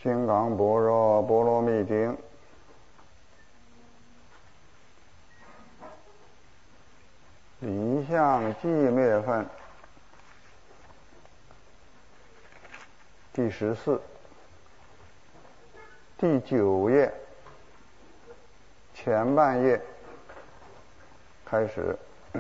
金刚般若波罗蜜经离相寂灭分第14第9页前半页开始。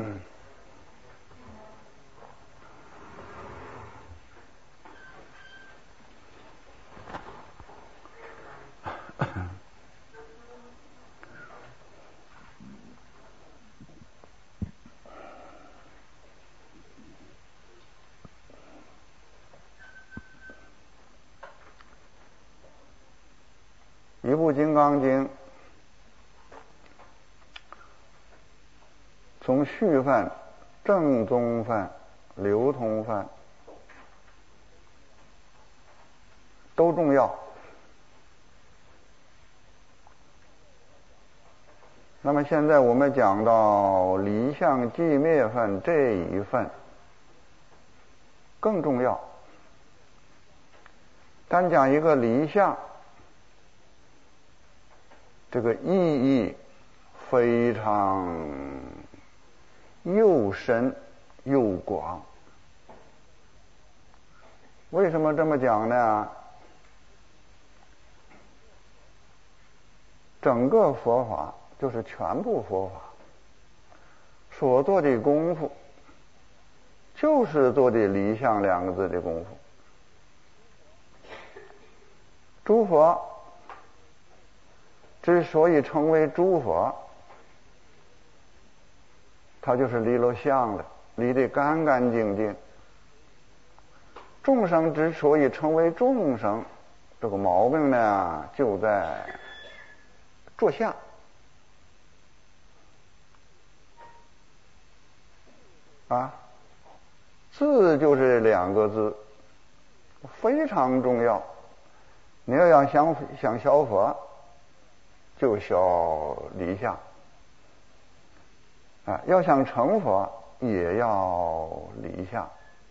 一部《金刚经》从序分、正宗分、流通分都重要。那么现在我们讲到离相寂灭分这一份更重要。单讲一个离相，这个意义非常又深又广。为什么这么讲呢？整个佛法就是全部佛法所做的功夫，就是做的离相两个字的功夫。诸佛之所以成为诸佛，他就是离了相了，离得干干净净。众生之所以成为众生，这个毛病呢就在着相。字就是两个字，非常重要。你要想消佛，就消离相。要想成佛，也要离相。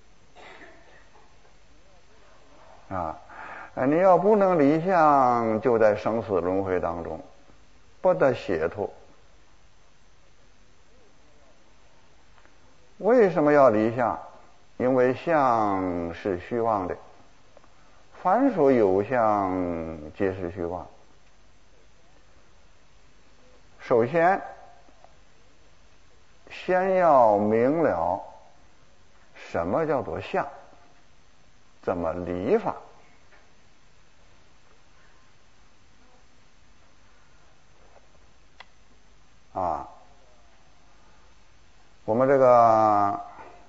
你要不能离相，就在生死轮回当中，不得解脱。为什么要离相？因为相是虚妄的，凡所有相，皆是虚妄。首先要明了什么叫做相，怎么离法。我们这个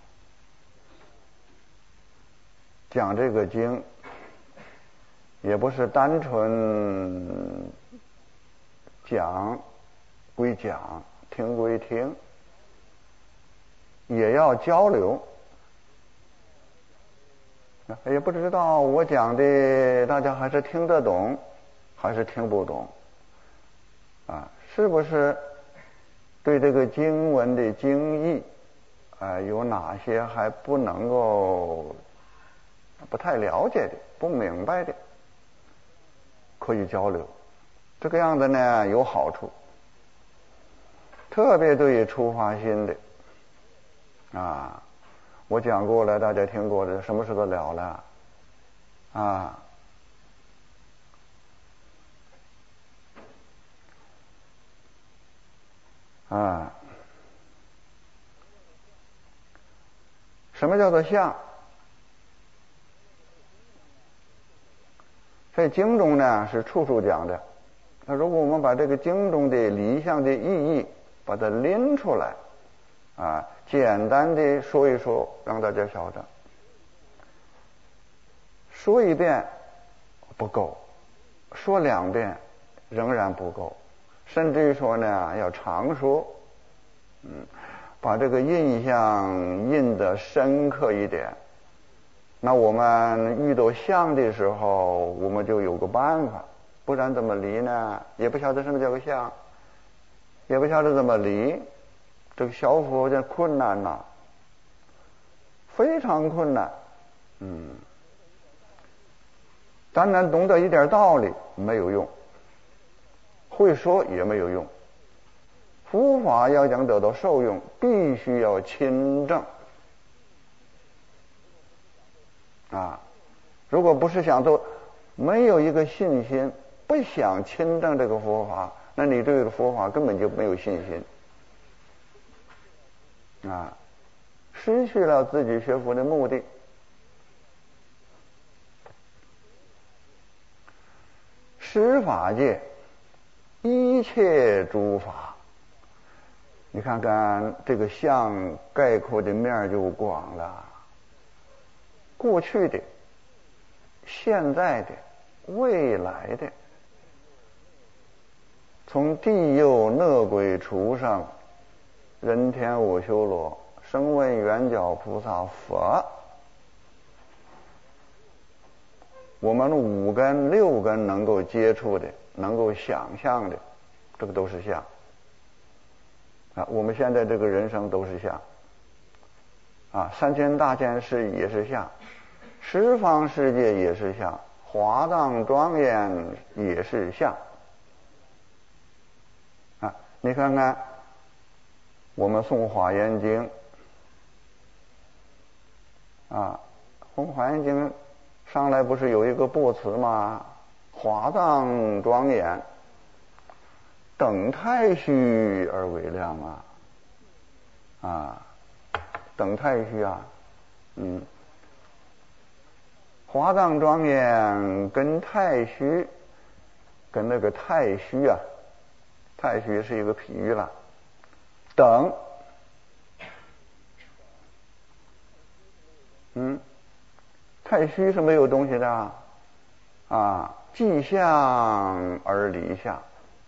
讲这个经，也不是单纯讲归讲，听归听，也要交流。也不知道我讲的大家还是听得懂，还是听不懂是不是对这个经文的经义有哪些还不能够不太了解的、不明白的，可以交流。这个样子呢有好处，特别对于出发心的我讲过了，大家听过的，什么事都了了什么叫做相？在经中呢是处处讲的。那如果我们把这个经中的离相的意义把它拎出来简单的说一说，让大家晓得。说一遍不够，说2遍仍然不够，甚至于说呢要常说，把这个印象印得深刻一点。那我们遇到相的时候，我们就有个办法，不然怎么离呢？也不晓得什么叫个相，也不晓得怎么离，这个消佛这困难非常困难。 单单懂得一点道理没有用，会说也没有用。佛法要想得到受用，必须要亲证啊！如果不是想做，没有一个信心，不想亲证这个佛法，那你对这个佛法根本就没有信心啊，失去了自己学佛的目的。十法界一切诸法，你看看这个相概括的面就广了，过去的、现在的、未来的，从地佑、恶鬼、畜生、人天我修罗、声闻缘觉菩萨、佛，我们五根六根能够接触的、能够想象的，这个都是相啊。我们现在这个人生都是相啊，三千大千世也是相，十方世界也是相，华藏庄严也是相啊。你看看我们诵华严经啊，诵华严经上来不是有一个布词吗？华藏庄严，等太虚而为量啊，等太虚啊，华藏庄严跟太虚，跟那个太虚啊，太虚是一个比喻了，等，太虚是没有东西的啊，即相而离相，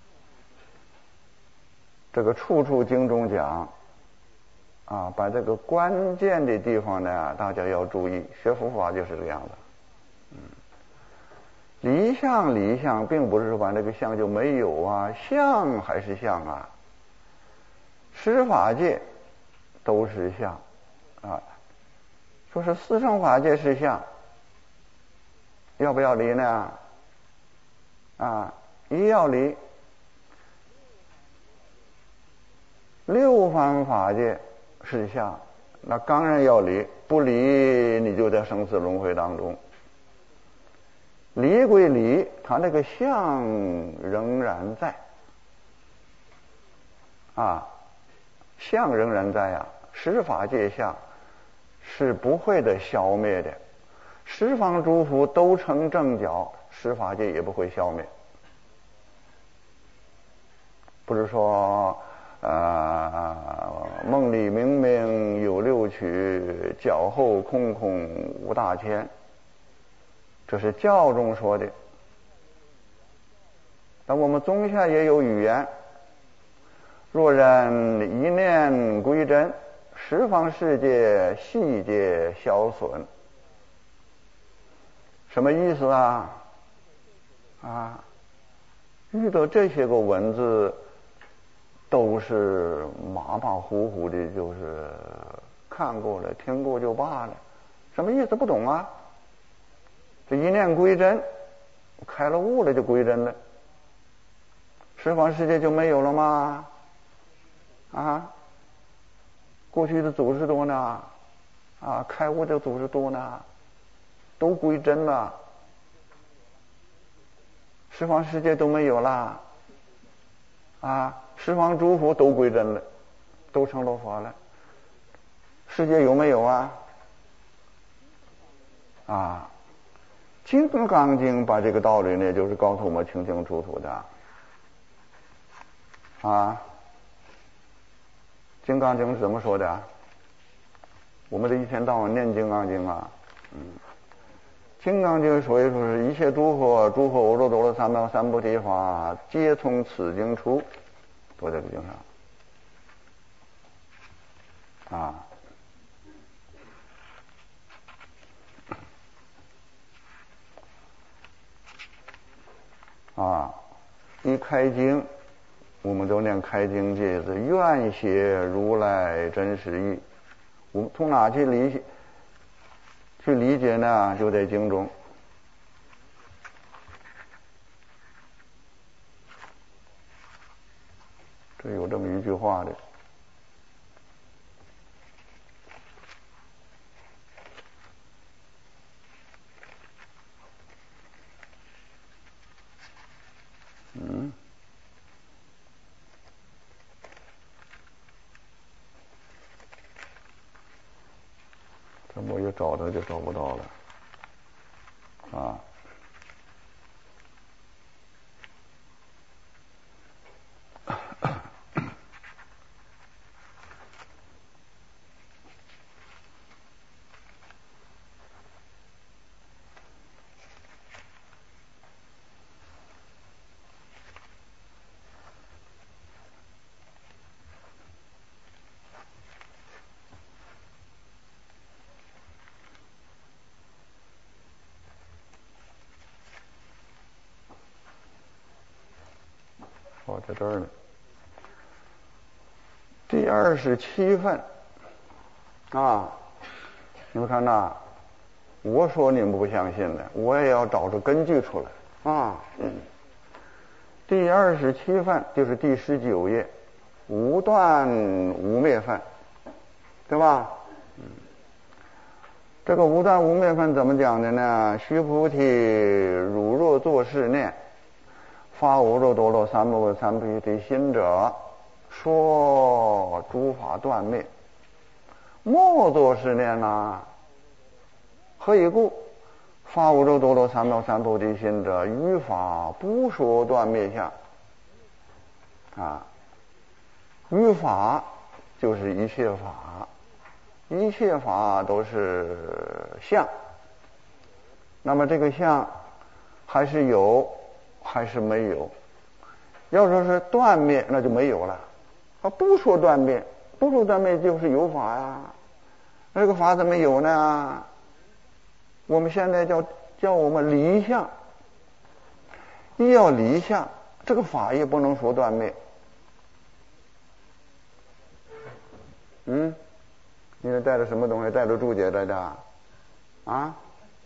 这个处处经中讲啊，把这个关键的地方呢，大家要注意，学佛法就是这个样子。离相并不是说把那个相就没有啊，相还是相啊，十法界都是相啊，说是四圣法界是相，要不要离呢？啊，一要离。六方法界是相，那当然要离，不离你就在生死轮回当中。离归离，它那个相仍然在啊，相仍然在啊，十法界相是不会的消灭的，十方诸佛都成正觉，十法界也不会消灭。不是说梦里明明有六趣，觉后空空无大千，这是教中说的。但我们宗下也有语言，若人一念归真，十方世界悉皆消损。什么意思啊？遇到这些个文字都是马马虎虎的，就是看过了听过就罢了，什么意思不懂啊？这一念归真，开了悟了就归真了，十方世界就没有了吗？过去的祖师多呢，开悟的祖师多呢，都归真了，十方世界都没有了十方诸佛都归真了，都成了佛了，世界有没有金刚经把这个道理呢，就是告诉我们清清楚楚的金刚经是怎么说的？我们这一天到晚念金刚经金刚经所以说是一切诸佛阿耨多罗三藐三菩提法，皆从此经出，都在这个经上一开经我们都念开经戒子，愿写如来真实义。我们从哪去理解呢？就在经中这有这么一句话的。这我一找它就找不到了啊。哦，在这儿呢。第27份啊，你们看呐，我说你们不相信的，我也要找出根据出来啊。第27份就是第19页，无断无灭分，对吧？这个无断无灭分怎么讲的呢？须菩提，汝若作是念，发无漏多罗三藐三菩提心者，说诸法断灭。莫作是念呐，何以故？发无漏多罗三藐三菩提心者，于法不说断灭相啊。于法就是一切法，一切法都是相。那么这个相还是有还是没有？要说是断灭，那就没有了。不说断灭，不说断灭就是有法呀。那这个法怎么有呢？我们现在叫我们离相，一要离相，这个法也不能说断灭。你是带着什么东西？带着注解来的啊？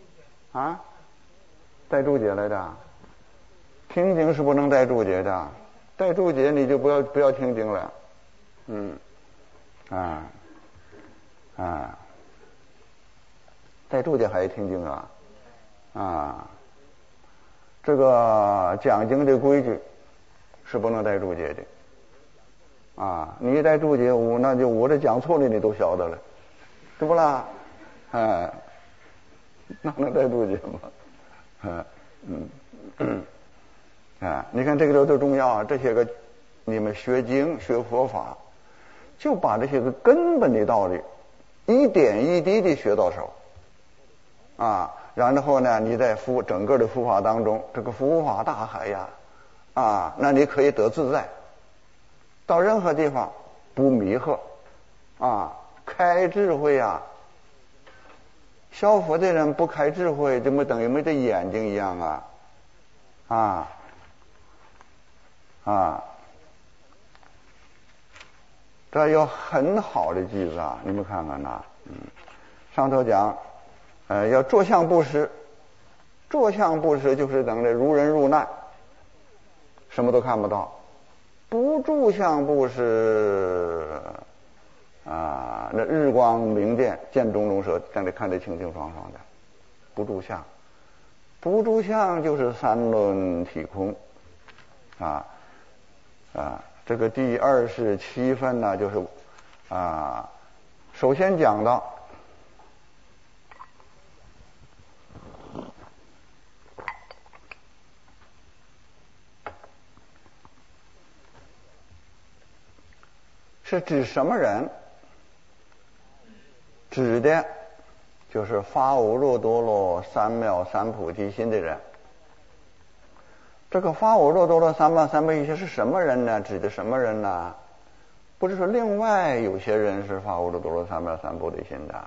带注解来的？听经是不能带注解的，带注解你就不要听经了。带注解还听经啊？这个讲经的规矩是不能带注解的啊！你一带注解，那就我这讲错了，你都晓得了，对不啦？那能带注解吗？你看这个都重要啊！这些个你们学经学佛法，就把这些个根本的道理一点一滴的学到手啊。然后呢，你在整个的佛法当中，这个佛法大海呀那你可以得自在，到任何地方不迷惑开智慧啊。消佛的人不开智慧，就等于没这眼睛一样这有很好的句子你们看看上头讲要着相布施，着相布施就是等着如人入难，什么都看不到。不住相布施那日光明见，见种种色，让你看得清清爽爽的。不住相，不住相就是三轮体空这个第27分呢，就是首先讲到是指什么人？指的就是发无漏多罗三藐三菩提心的人。这个发无漏多罗三藐三菩提心是什么人呢？指的什么人呢？不是说另外有些人是发无漏多罗三藐三菩提心的，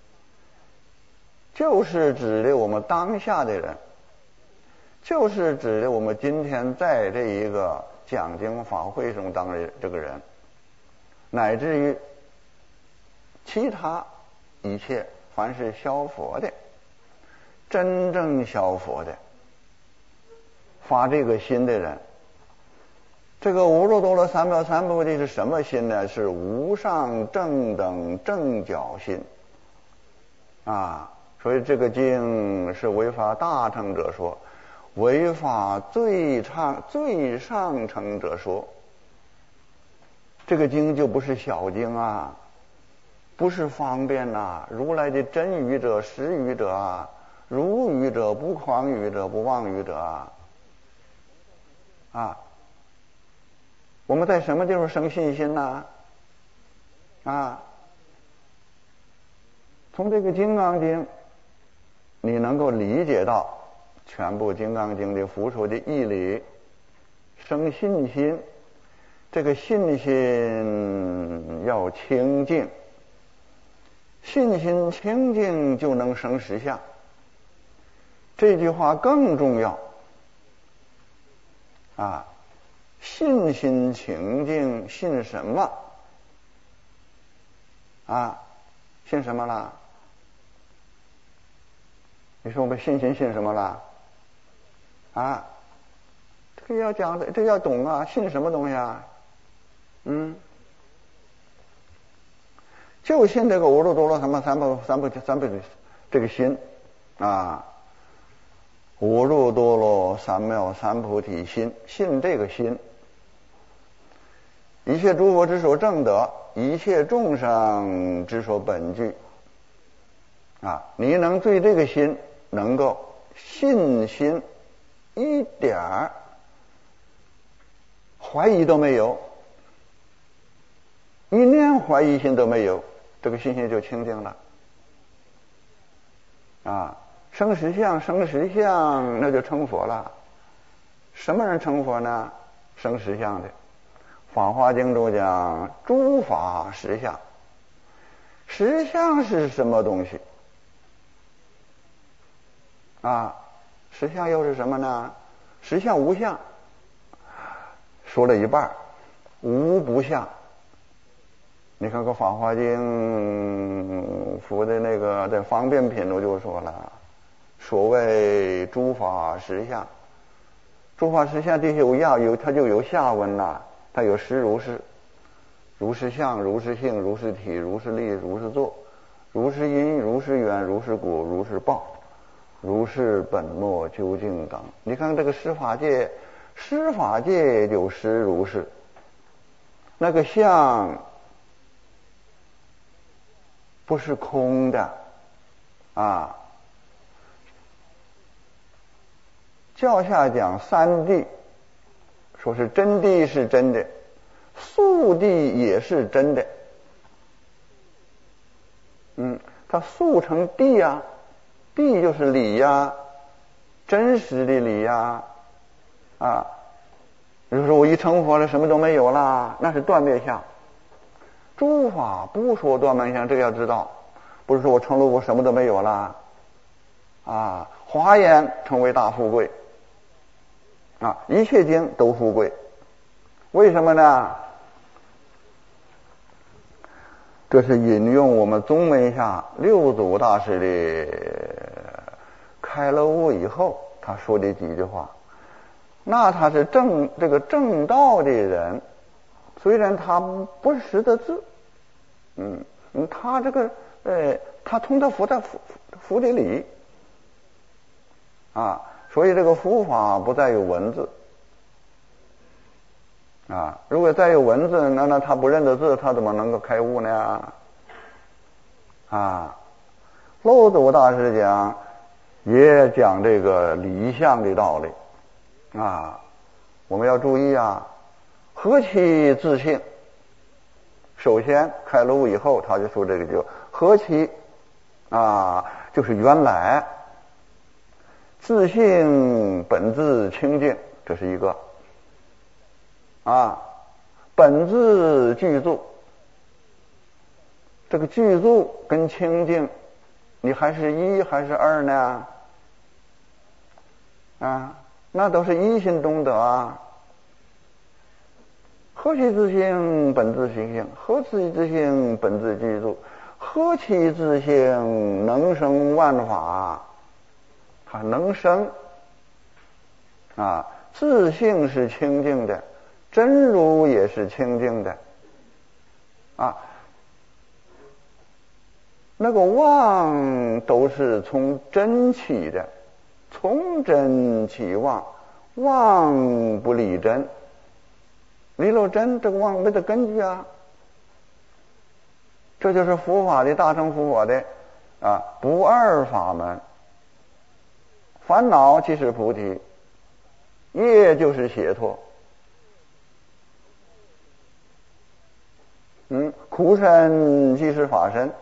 就是指的我们当下的人，就是指的我们今天在这一个讲经法会中当的这个人，乃至于其他一切凡是消佛的，真正消佛的，发这个心的人， 这个无漏多罗三藐三菩提是什么心呢？是无上正等正觉心啊。所以这个经是为法大乘者说，为法最上乘者说。这个经就不是小经啊，不是方便呐。如来的真语者、实语者啊，如语者、不诳语者、不妄语者啊。我们在什么地方生信心呢？从这个《金刚经》，你能够理解到全部《金刚经》的佛说的义理，生信心。这个信心要清净，信心清净就能生实相。这句话更重要啊！信心清净，信什么啊？信什么啦？你说我们信心信什么啦？啊？这个要讲的，这个要懂啊！信什么东西啊？就信这个无漏多罗三藐三菩提这个心啊，无漏多罗三藐三菩提心，信这个心，一切诸佛之所证得，一切众生之所本具啊，你能对这个心能够信心一点怀疑都没有，一念怀疑心都没有，这个信心就清净了啊！生实相，生实相，那就成佛了。什么人成佛呢？生实相的。《法华经》中讲诸法实相，实相是什么东西啊？实相又是什么呢？实相无相，说了一半，无不相。你看个《法华经》附的那个在方便品中就说了，所谓诸法实相，诸法实相这些它就有下文了，它有实如是，如是相，如是性，如是体，如是力，如是作，如是因，如是缘，如是果，如是报，如是本末究竟等。你看这个施法界就实如是，那个相不是空的啊。教下讲三谛，说是真谛是真的，素谛也是真的。它速成谛呀，谛就是理呀，真实的理呀啊。比如说我一成佛了，什么都没有啦，那是断灭相。诸法不说断灭相，这个要知道，不是说我成了我什么都没有啦啊。华严成为大富贵啊，一切经都富贵，为什么呢？这是引用我们宗门下六祖大师的开了悟以后他说的几句话。那他是这个正道的人，虽然他不是识得字，他这个他通得佛的理啊，所以这个佛法不再有文字啊。如果再有文字，那他不认得字，他怎么能够开悟呢？啊，漏祖大师讲也讲这个理相的道理啊，我们要注意啊。何其自性？首先开了悟以后，他就说这个就何其啊，就是原来自性本自清净，这是一个啊。本自具足，这个具足跟清净，你还是一还是二呢？啊，那都是一心中得啊。何其自性本自清净，何其自性本自具足，何其自性能生万法，它能生啊。自性是清净的， 真如也是清净的啊。那个妄都是从真起的，从真起妄，妄不离真，离了真，这个妄没得根据啊。这就是佛法的大乘佛法的不二法门。烦恼即是菩提，业就是解脱。苦身即是法身。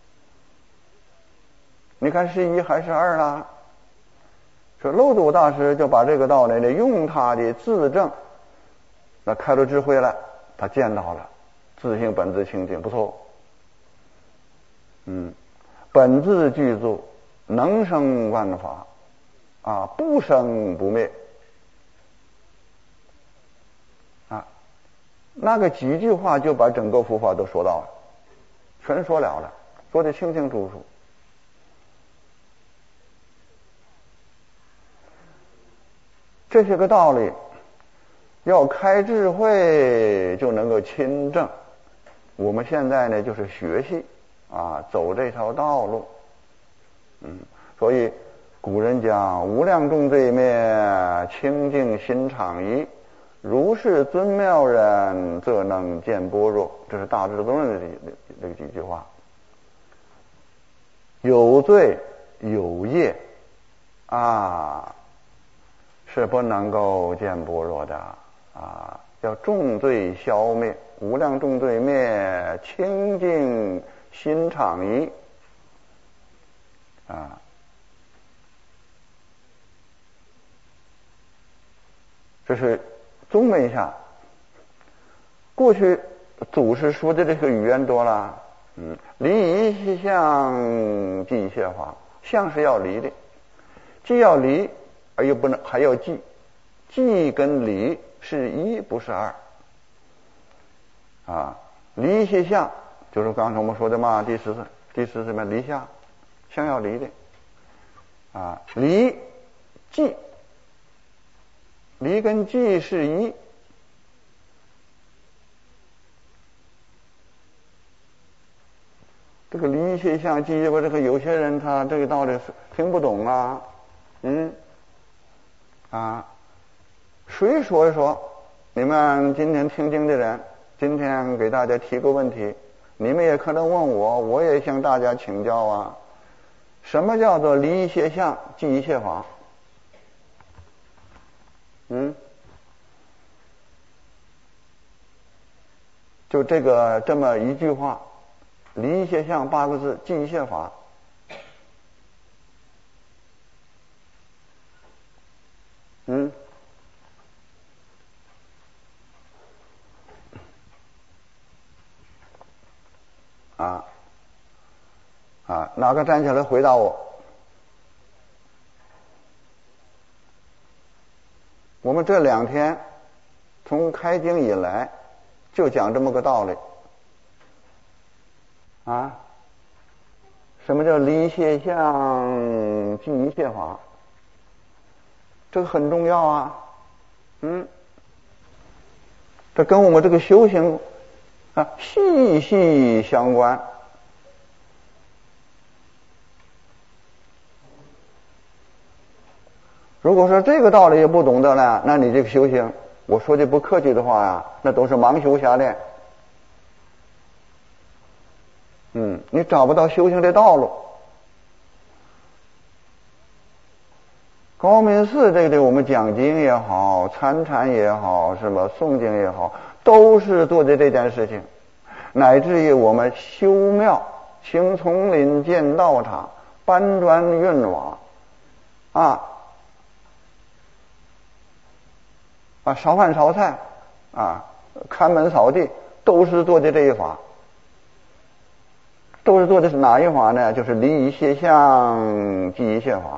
你看是一还是二啦？说漏祖大师就把这个道理呢，用他的自证，那开了智慧了，他见到了自性本自清净，不错。本自具足，能生万法不生不灭那个几句话就把整个佛法都说到了，全说了，说得清清楚楚。这些个道理要开智慧就能够亲证。我们现在呢就是学习走这条道路。所以古人讲无量众罪灭，清净心常怡，如是尊妙人，则能见般若。这是大智度论的这几句话。有罪有业是不能够见般若的要重罪消灭，无量众罪灭，清净心常怡这是宗门下。过去祖师说的这个语言多了，离一相即一切法，相是要离的，既要离而又不能还要记，记跟离是一不是二离一些相就是刚才我们说的嘛，第十什么离相，相要离的离记，离跟记是一。这个离一些相记，这个有些人他这个道理听不懂谁说一说？你们今天听经的人，今天给大家提个问题，你们也可能问我，我也向大家请教什么叫做离一切相记一切法？就这么一句话，离一切相8个字，记一切法。哪个站起来回答我？我们这2天从开经以来就讲这么个道理什么叫离一切相记一切法？这个很重要这跟我们这个修行息息相关。如果说这个道理也不懂得呢，那你这个修行，我说的不客气的话那都是盲修瞎练。你找不到修行的道路。高明寺这里我们讲经也好，参禅也好，什么诵经也好，都是做的这件事情。乃至于我们修庙、行丛林、建道场、搬砖运瓦烧饭烧菜看门扫地，都是做的这一法。都是做的是哪一法呢？就是离一切相记一切法。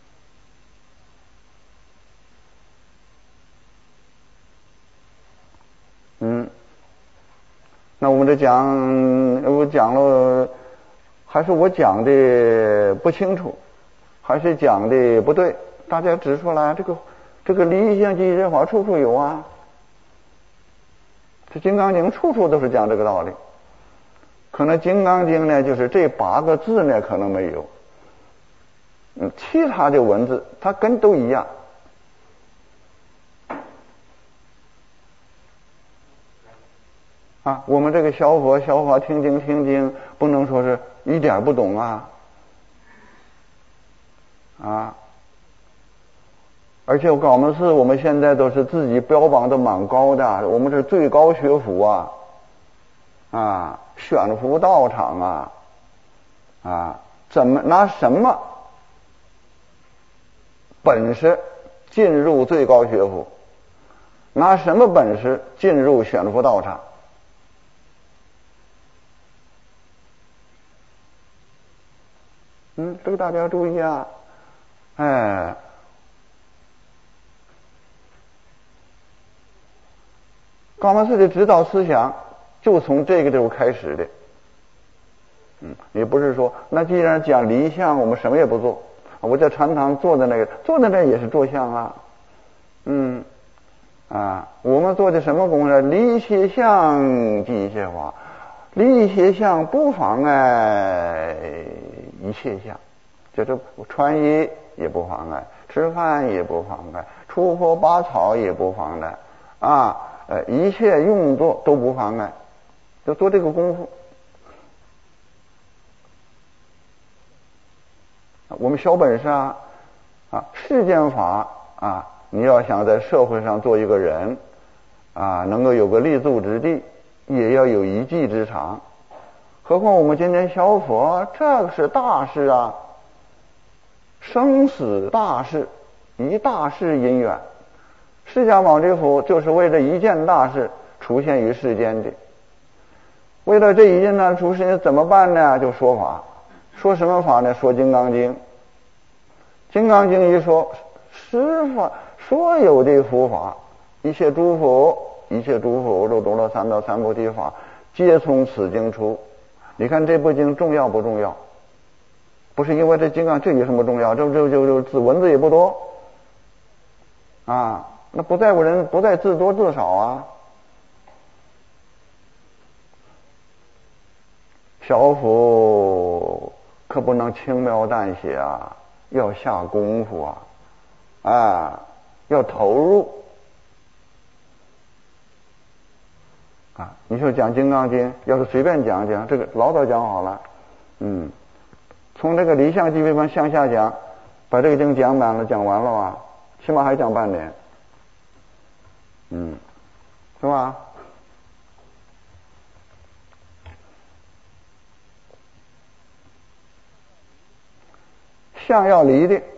那我们这我讲了，还是我讲的不清楚，还是讲的不对？大家指出来，这个离一相记一切法处处有这《金刚经》处处都是讲这个道理。可能《金刚经》呢，就是这8个字呢，可能没有。其他的文字它跟都一样。啊，我们这个小法听经，不能说是一点不懂啊。而且我告诉是我们现在都是自己标榜的蛮高的，我们是最高学府选福道场怎么拿什么本事进入最高学府？拿什么本事进入选福道场？这个大家要注意啊！高门寺的指导思想就从这个地方开始的。也不是说那既然讲离相，我们什么也不做。我在禅堂坐在那也是坐相啊。我们做的什么功呢？离一切相即一切法，离一切相不妨碍一切相，就是穿衣也不妨碍，吃饭也不妨碍，出坡拔草也不妨碍一切用作都不妨碍，就做这个功夫。我们小本事世间法你要想在社会上做一个人能够有个立足之地，也要有一技之长。何况我们今天小佛，这个是大事生死大事，一大事因缘。释迦牟尼佛就是为了一件大事出现于世间的。为了这一件大事出现怎么办呢？就说法。说什么法呢？说《金刚经》。《金刚经》一说，十法所有的佛法，一切诸佛都懂了三到三菩提法，皆从此经出。你看这部经重要不重要？不是因为这金刚这有什么重要？这文字也不多那不在乎人，不在字多字少小佛可不能轻描淡写要下功夫要投入你说讲《金刚经》，要是随便讲这个老早讲好了，从这个离相基本向下讲，把这个经讲完了起码还讲半年，是吧？相要离的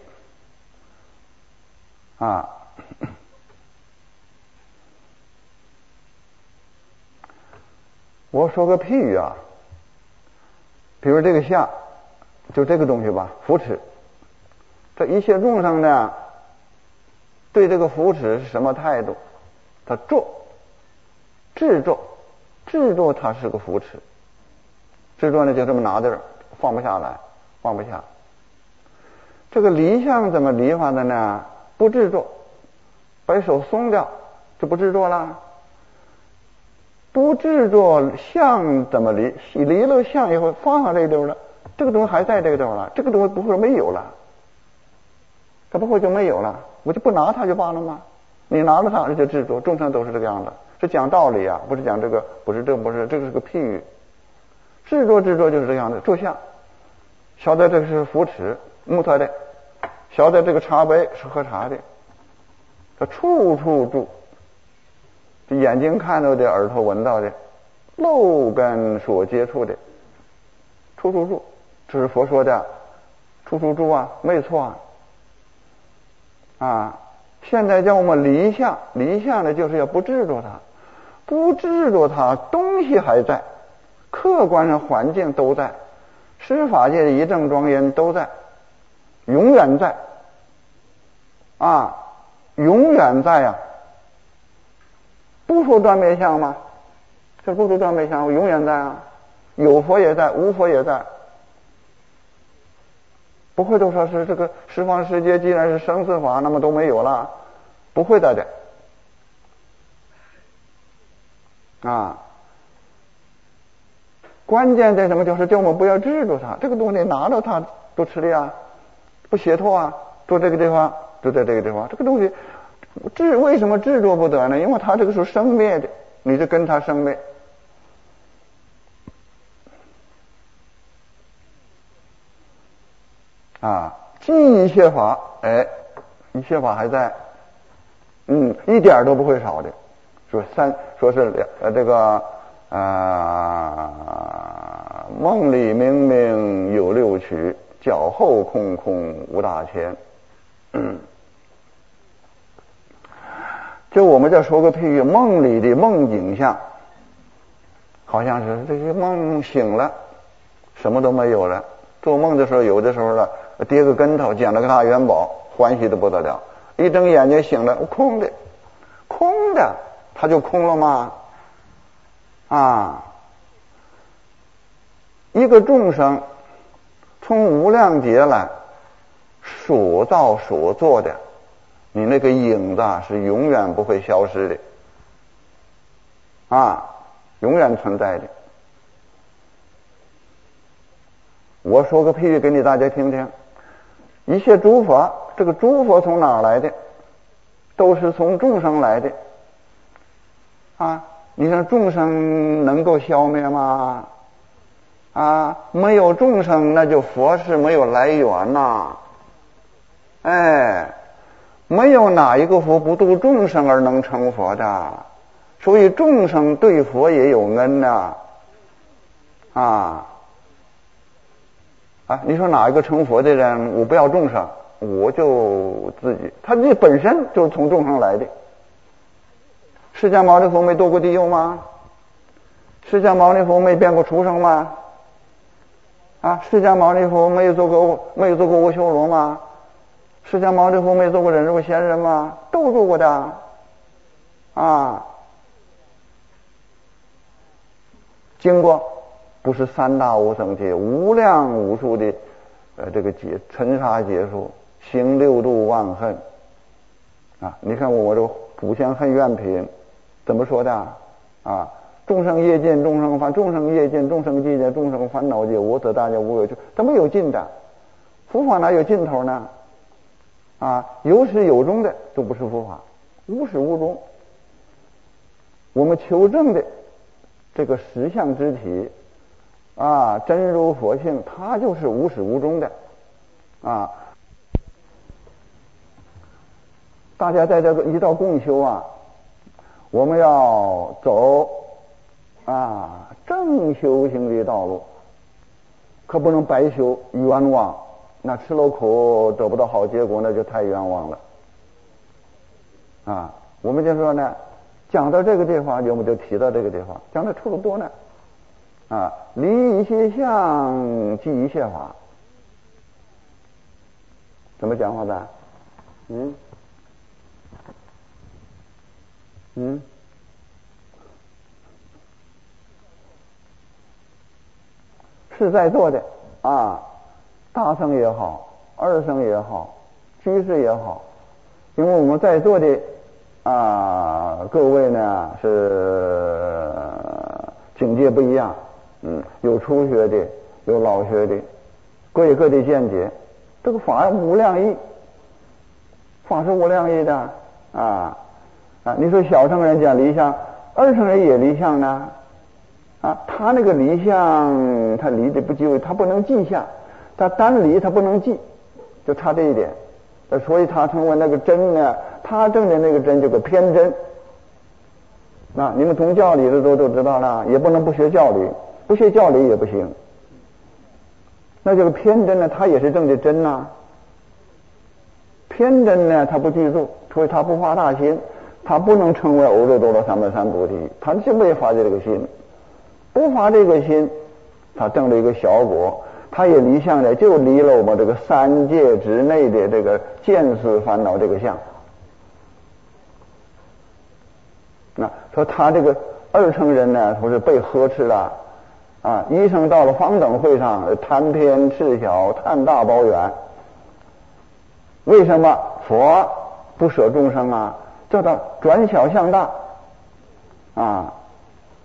我说个譬喻比如这个相，就这个东西吧，扶持。这一切众生呢，对这个扶持是什么态度？他执着它是个扶持，执着呢就这么拿着，放不下来，放不下。这个离相怎么离法的呢？不执着，把手松掉就不执着了。不执着相怎么离？离了相以后放下这个地方了，这个东西还在这个地方了，这个东西不会没有了，它不会就没有了，我就不拿它就罢了吗？你拿了它就执着，众生都是这个样子，是讲道理不是讲这个，不是这个是个譬喻。执着就是这个样子，坐相，晓得这个是扶持木头的，晓得这个茶杯是喝茶的，它处处住。眼睛看到的，耳朵闻到的，漏根所接触的，处处住，这是佛说的，处处住没错现在叫我们离相，离相呢就是要不执着它，不执着它，东西还在，客观上环境都在，十法界的一正庄严都在，永远在永远在不说断灭相吗？这不说断灭相，永远在有佛也在，无佛也在，不会都说是这个十方世界既然是生死法，那么都没有了，不会的。 啊。关键在什么？就是叫我们不要执着它，这个东西拿到它都吃力啊，不解脱啊，坐这个地方就在这个地方，这个东西为什么执着不得呢？因为它这个是生灭的，你是跟它生灭啊。尽一切法，哎，一切法还在，一点都不会少的。说是这个梦里明明有六趣，脚后空空无大千。就我们再说个譬喻，梦里的梦景象，好像是这些梦醒了，什么都没有了。做梦的时候，有的时候呢，跌个跟头，捡了个大元宝，欢喜的不得了。一睁眼睛醒了，空的，它就空了吗？啊，一个众生从无量劫来所造所做的，你那个影子是永远不会消失的啊，永远存在的。我说个譬喻给大家听听，一切诸佛，这个诸佛从哪儿来的？都是从众生来的啊！你说众生能够消灭吗？啊，没有众生，那就佛是没有来源呐。哎，没有哪一个佛不度众生而能成佛的，所以众生对佛也有恩呐。你说哪一个成佛的人，我不要众生，我就自己，他这本身就是从众生来的。释迦牟尼佛没堕过地狱吗？释迦牟尼佛没变过畜生吗？释迦牟尼佛没有做过阿修罗吗？释迦牟尼佛没做过忍辱仙人吗？都做过的经过不是三大无生劫，无量无数的这个劫，尘沙劫数，行六度万恨你看我这个普贤恨愿品怎么说的众生业尽，众生烦，众生业尽，众生寂见，众生烦恼界，我则大家无有尽，它没有尽的。佛法哪有尽头呢？有始有终的都不是佛法，无始无终。我们求证的这个实相之体真如佛性，它就是无始无终的大家在这个一到共修我们要走正修行的道路，可不能白修冤枉。那吃了苦得不到好结果，那就太冤枉了我们就说呢，讲到这个地方，我们就提到这个地方，讲的差不多呢离一切相，即一切法，怎么讲话的？是在座的大乘也好，二乘也好，居士也好，因为我们在座的各位呢是境界不一样，有初学的，有老学的，各有各的见解。这个法无量义，法是无量义的你说小乘人讲离相，二乘人也离相呢他那个离相，他离的不就，他不能记相，他单离他不能记，就差这一点。所以他成为那个真呢，他证的那个真就个偏真。你们从教理的都知道了，也不能不学教理，不学教理也不行。那这个偏真呢，他也是证的真偏真呢，他不具足，所以他不发大心，他不能成为欧洲多罗三藐三菩提，他就没发这个心，不发这个心，他证了一个小果，他也离相的，就离了我们这个三界之内的这个见思烦恼这个相。说他这个二乘人呢，不是被呵斥了医生到了方等会上，贪偏赤小，贪大包圆。为什么佛不舍众生叫他转小向大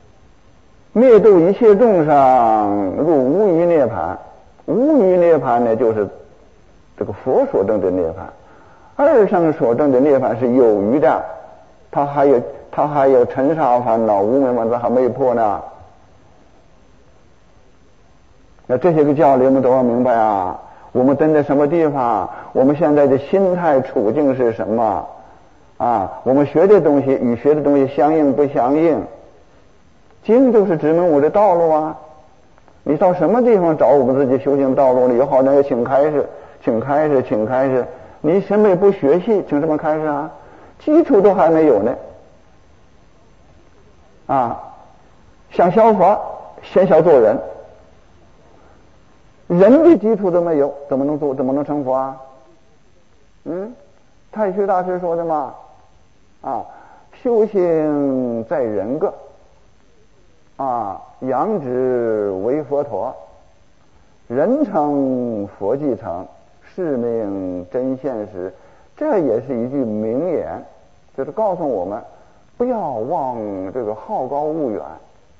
灭度一切众生入无余涅盘。无余涅盘呢，就是这个佛所证的涅盘。二圣所证的涅盘是有余的，他还有尘沙烦恼、无明烦恼还没破呢。那这些个教理我们都要明白啊。我们蹲在什么地方，我们现在的心态处境是什么啊？我们学的东西与学的东西相应不相应？经就是指明我的道路啊。你到什么地方找我们自己修行道路呢？有好像要请开示，请开示，请开示。你什么也不学习，请什么开示啊？基础都还没有呢。啊，想消佛，先想做人。人的基础都没有，怎么能成佛啊？太虚大师说的嘛，修行在人格，扬之为佛陀，人成佛即成，是名真现实。这也是一句名言，就是告诉我们不要忘这个好高骛远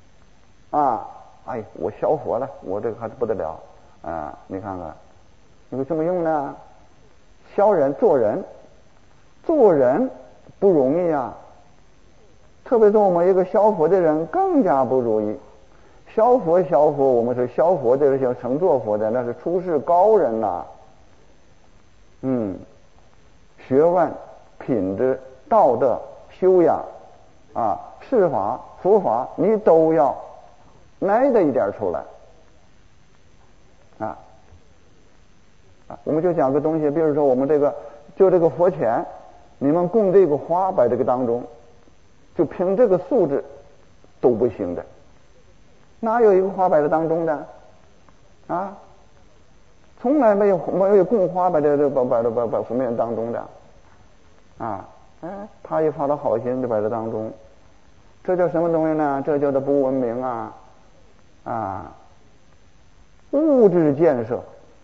我消佛了，我这个还不得了你看看你会这么用呢？消人做人不容易啊，特别是我们一个消佛的人更加不容易。消佛我们是消佛的人，像成做佛的那是出世高人呐。学问品质道德修养事法佛法你都要挨着一点出来我们就讲个东西，比如说我们这个佛前，你们供这个花摆这个当中，就凭这个素质都不行的。哪有一个花摆在当中的从来没有供花摆在摆佛面当中的他也发了好心就摆在当中，这叫什么东西呢？这叫做不文明物质建设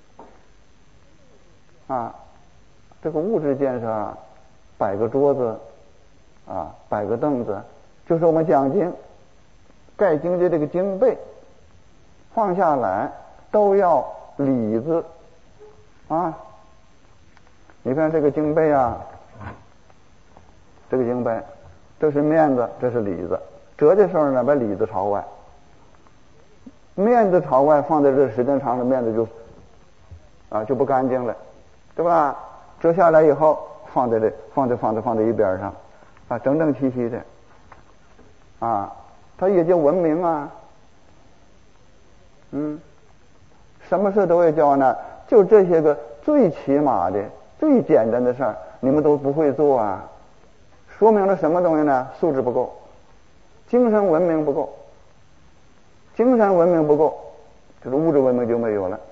这个物质建设摆个桌子摆个凳子，就是我们讲经盖经的这个经背放下来都要里子你看这个经背这个经背这是面子，这是里子，折的时候呢把里子朝外，面子朝外放在这时间长了面子就不干净了，对吧？折下来以后放在一边上整整齐齐的它也叫文明什么事都会教呢，就这些个最起码的最简单的事儿你们都不会做说明了什么东西呢？素质不够，精神文明不够，精神文明不够，这个物质文明就没有了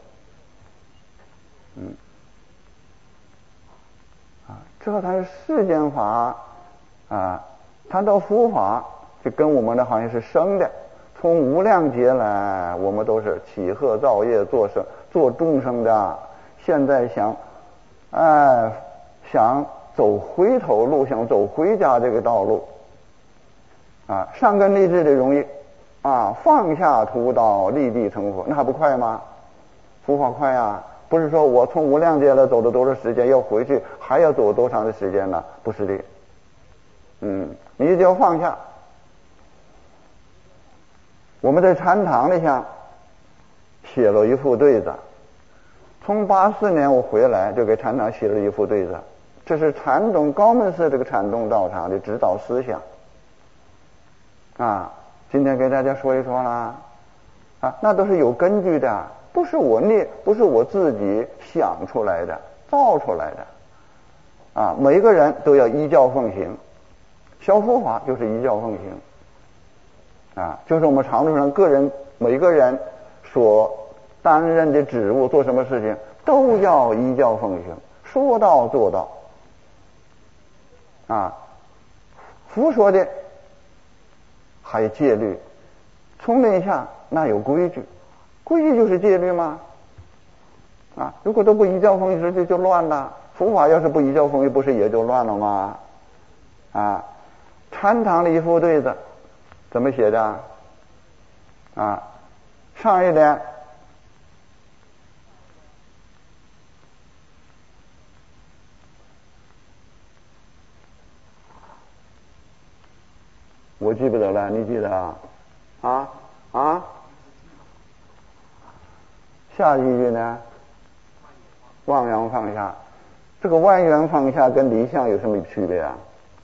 这才是世间法谈到佛法就跟我们的好像是生的，从无量劫来我们都是起鹤造业做众生的，现在想走回头路，想走回家这个道路上根立志的容易放下屠刀立地成佛，那还不快吗？佛法快不是说我从无量劫来走了多少时间要回去还要走多长的时间呢？不是的你就要放下。我们在禅堂里上写了一副对子，从84年我回来就给禅堂写了一副对子，这是禅宗高门寺这个禅宗道场的指导思想今天给大家说一说啦那都是有根据的，不是我自己想出来的造出来的每个人都要依教奉行，消佛法就是依教奉行就是我们常路上每个人所担任的职务做什么事情都要依教奉行，说到做到佛说的还有戒律，丛林下那有规矩，规矩就是戒律吗？如果都不依教奉行就乱了，佛法要是不依教奉行不是也就乱了吗？禅堂里一副对子怎么写的啊，上一点。我记不得了，你记得啊？啊？下一句呢？望洋放下。这个万缘放下跟离相有什么区别啊？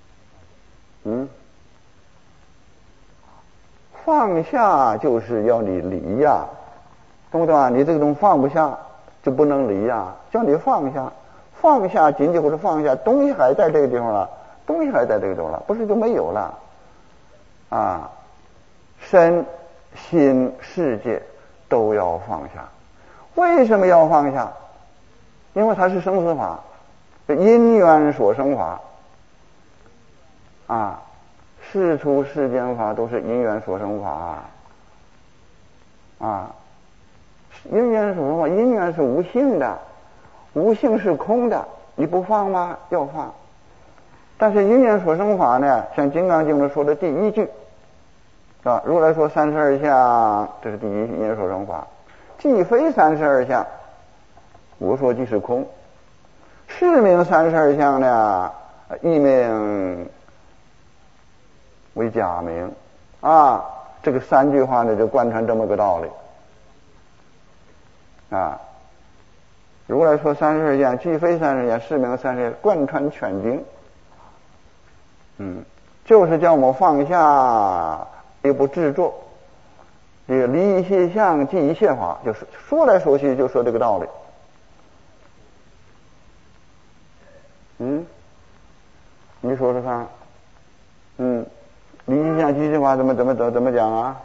放下就是要你离呀，懂不懂啊？你这个东西放不下就不能离呀，叫你放下，放下仅仅或者放下，东西还在这个地方了，东西还在这个地方了，不是就没有了啊？身心世界都要放下。为什么要放下？因为它是生死法，因缘所生法啊，世出世间法都是因缘所生法啊，因缘所生法，因缘是无性的，无性是空的，你不放吗？要放。但是因缘所生法呢，像《金刚经》里说的第一句是吧？如来说32相，这是第一因缘所生法，既非32相，我说即是空。是名32相呢，一名为假名啊。这个3句话呢，就贯穿这么个道理啊。如来说32相，既非32相，是名32相，贯穿全经。就是叫我们放下，也不执着，这个离一切相，即一切法，就是说来说去就说这个道理。你说说看，离一切相即一切法怎么讲啊？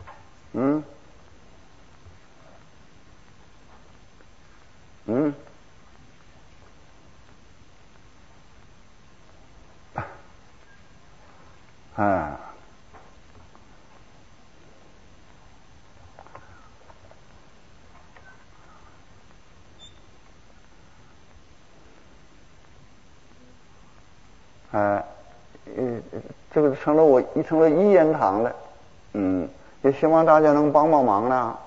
这个成了一言堂了，也希望大家能帮帮忙了，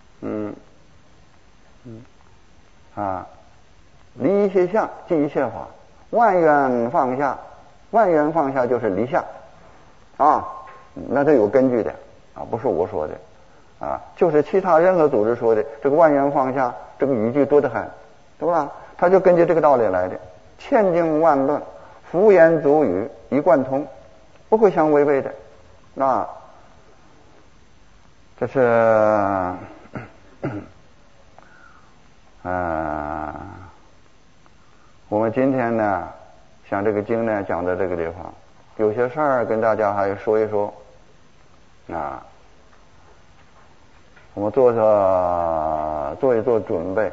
离一切相，即一切法，万缘放下，万缘放下就是离相啊，那这有根据的啊，不是我说的啊，就是其他任何组织说的，这个万缘放下这个语句多得很，对吧？他就根据这个道理来的，千经万论，敷言足语一贯通，不会相违背的。那这是我们今天呢，像这个经呢讲到这个地方，有些事儿跟大家还说一说啊，我们做一做准备，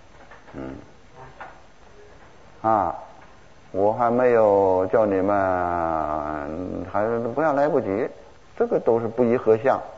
我还没有叫你们，还不要来不及，这个都是不宜合相。